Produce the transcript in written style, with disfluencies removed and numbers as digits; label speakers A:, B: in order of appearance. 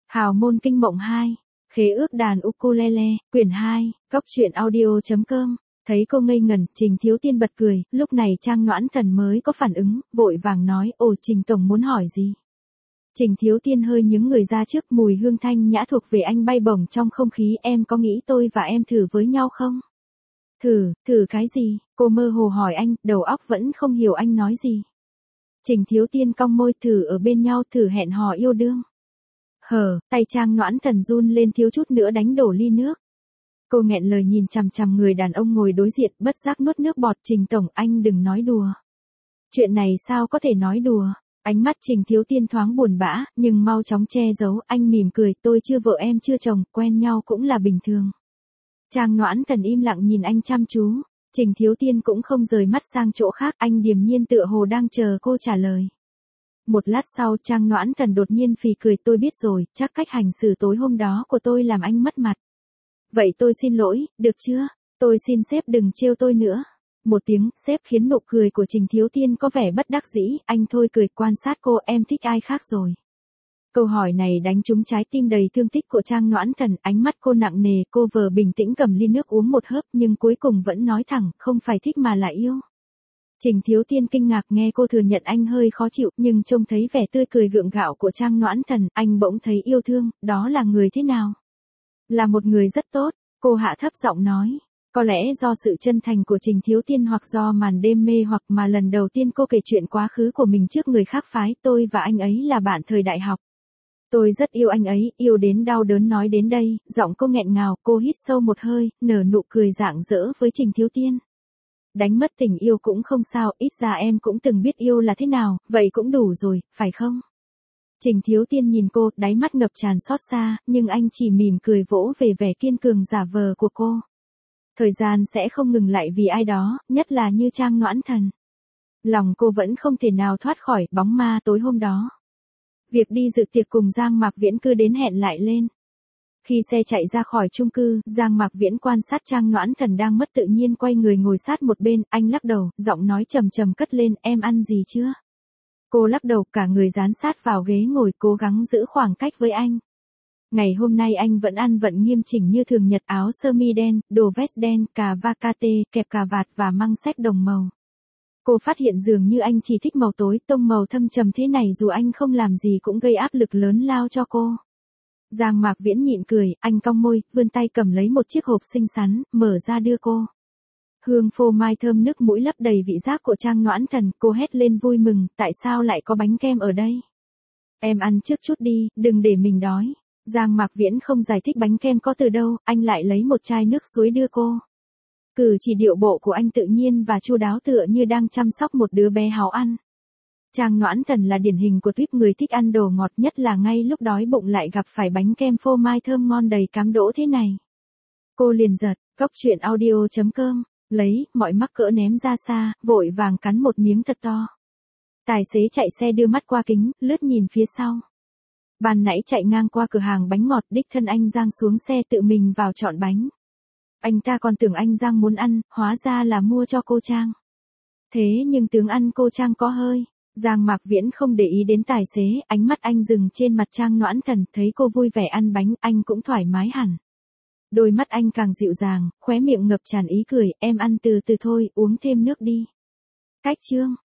A: Hào môn kinh mộng 2, khế ước đàn ukulele, quyển 2, cốc truyện audio.com. Thấy cô ngây ngẩn, Trình Thiếu Tiên bật cười, lúc này Trang Noãn Thần mới có phản ứng, vội vàng nói, ồ Trình Tổng muốn hỏi gì? Trình Thiếu Tiên hơi nhướng người ra trước, mùi hương thanh nhã thuộc về anh bay bổng trong không khí, em có nghĩ tôi và em thử với nhau không? Thử cái gì? Cô mơ hồ hỏi anh, đầu óc vẫn không hiểu anh nói gì. Trình Thiếu Tiên cong môi, thử ở bên nhau, thử hẹn hò yêu đương. Tay Trang Noãn Thần run lên thiếu chút nữa đánh đổ ly nước. Cô nghẹn lời nhìn chằm chằm người đàn ông ngồi đối diện, bất giác nuốt nước bọt. Trình Tổng, anh đừng nói đùa. Chuyện này sao có thể nói đùa? Ánh mắt Trình Thiếu Tiên thoáng buồn bã, nhưng mau chóng che giấu, anh mỉm cười, tôi chưa vợ em chưa chồng, quen nhau cũng là bình thường. Trang Noãn Thần im lặng nhìn anh chăm chú, Trình Thiếu Tiên cũng không rời mắt sang chỗ khác, anh điềm nhiên tựa hồ đang chờ cô trả lời. Một lát sau Trang Noãn Thần đột nhiên phì cười, tôi biết rồi, chắc cách hành xử tối hôm đó của tôi làm anh mất mặt. Vậy tôi xin lỗi, được chưa? Tôi xin sếp đừng trêu tôi nữa. Một tiếng, sếp khiến nụ cười của Trình Thiếu Tiên có vẻ bất đắc dĩ, anh thôi cười quan sát cô, em thích ai khác rồi. Câu hỏi này đánh trúng trái tim đầy thương tích của Trang Noãn Thần, ánh mắt cô nặng nề, cô vờ bình tĩnh cầm ly nước uống một hớp nhưng cuối cùng vẫn nói thẳng, không phải thích mà là yêu. Trình Thiếu Tiên kinh ngạc nghe cô thừa nhận anh hơi khó chịu, nhưng trông thấy vẻ tươi cười gượng gạo của Trang Noãn Thần, anh bỗng thấy yêu thương, đó là người thế nào? Là một người rất tốt, cô hạ thấp giọng nói. Có lẽ do sự chân thành của Trình Thiếu Tiên hoặc do màn đêm mê hoặc mà lần đầu tiên cô kể chuyện quá khứ của mình trước người khác phái, tôi và anh ấy là bạn thời đại học. Tôi rất yêu anh ấy, yêu đến đau đớn. Nói đến đây, giọng cô nghẹn ngào, cô hít sâu một hơi, nở nụ cười rạng rỡ với Trình Thiếu Tiên. Đánh mất tình yêu cũng không sao, ít ra em cũng từng biết yêu là thế nào, vậy cũng đủ rồi, phải không? Trình Thiếu Tiên nhìn cô, đáy mắt ngập tràn xót xa, nhưng anh chỉ mỉm cười vỗ về vẻ kiên cường giả vờ của cô. Thời gian sẽ không ngừng lại vì ai đó, nhất là như Trang Noãn Thần. Lòng cô vẫn không thể nào thoát khỏi bóng ma tối hôm đó. Việc đi dự tiệc cùng Giang Mạc Viễn cứ đến hẹn lại lên. Khi xe chạy ra khỏi chung cư, Giang Mạc Viễn quan sát Trang Noãn Thần đang mất tự nhiên quay người ngồi sát một bên, anh lắc đầu, giọng nói trầm trầm cất lên, em ăn gì chưa? Cô lắc đầu, cả người dán sát vào ghế ngồi, cố gắng giữ khoảng cách với anh. Ngày hôm nay anh vẫn ăn vận nghiêm chỉnh như thường nhật, áo sơ mi đen, đồ vest đen, cà vacate, kẹp cà vạt và măng xách đồng màu. Cô phát hiện dường như anh chỉ thích màu tối, tông màu thâm trầm thế này dù anh không làm gì cũng gây áp lực lớn lao cho cô. Giang Mạc Viễn nhịn cười, anh cong môi, vươn tay cầm lấy một chiếc hộp xinh xắn, mở ra đưa cô. Hương phô mai thơm nước mũi lấp đầy vị giác của Trang Noãn Thần, cô hét lên vui mừng, tại sao lại có bánh kem ở đây? Em ăn trước chút đi, đừng để mình đói. Giang Mạc Viễn không giải thích bánh kem có từ đâu, anh lại lấy một chai nước suối đưa cô. Cử chỉ điệu bộ của anh tự nhiên và chu đáo tựa như đang chăm sóc một đứa bé háo ăn. Trang Noãn Thần là điển hình của tuýp người thích ăn đồ ngọt, nhất là ngay lúc đói bụng lại gặp phải bánh kem phô mai thơm ngon đầy cám đỗ thế này. Cô liền giật, cốc truyện audio.com, lấy, mọi mắc cỡ ném ra xa, vội vàng cắn một miếng thật to. Tài xế chạy xe đưa mắt qua kính, lướt nhìn phía sau. Ban nãy chạy ngang qua cửa hàng bánh ngọt, đích thân anh Giang xuống xe tự mình vào chọn bánh. Anh ta còn tưởng anh Giang muốn ăn, hóa ra là mua cho cô Trang. Thế nhưng tướng ăn cô Trang có hơi. Giang Mạc Viễn không để ý đến tài xế, ánh mắt anh dừng trên mặt Trang Noãn Thần, thấy cô vui vẻ ăn bánh, anh cũng thoải mái hẳn. Đôi mắt anh càng dịu dàng, khóe miệng ngập tràn ý cười, em ăn từ từ thôi, uống thêm nước đi. Cách chương.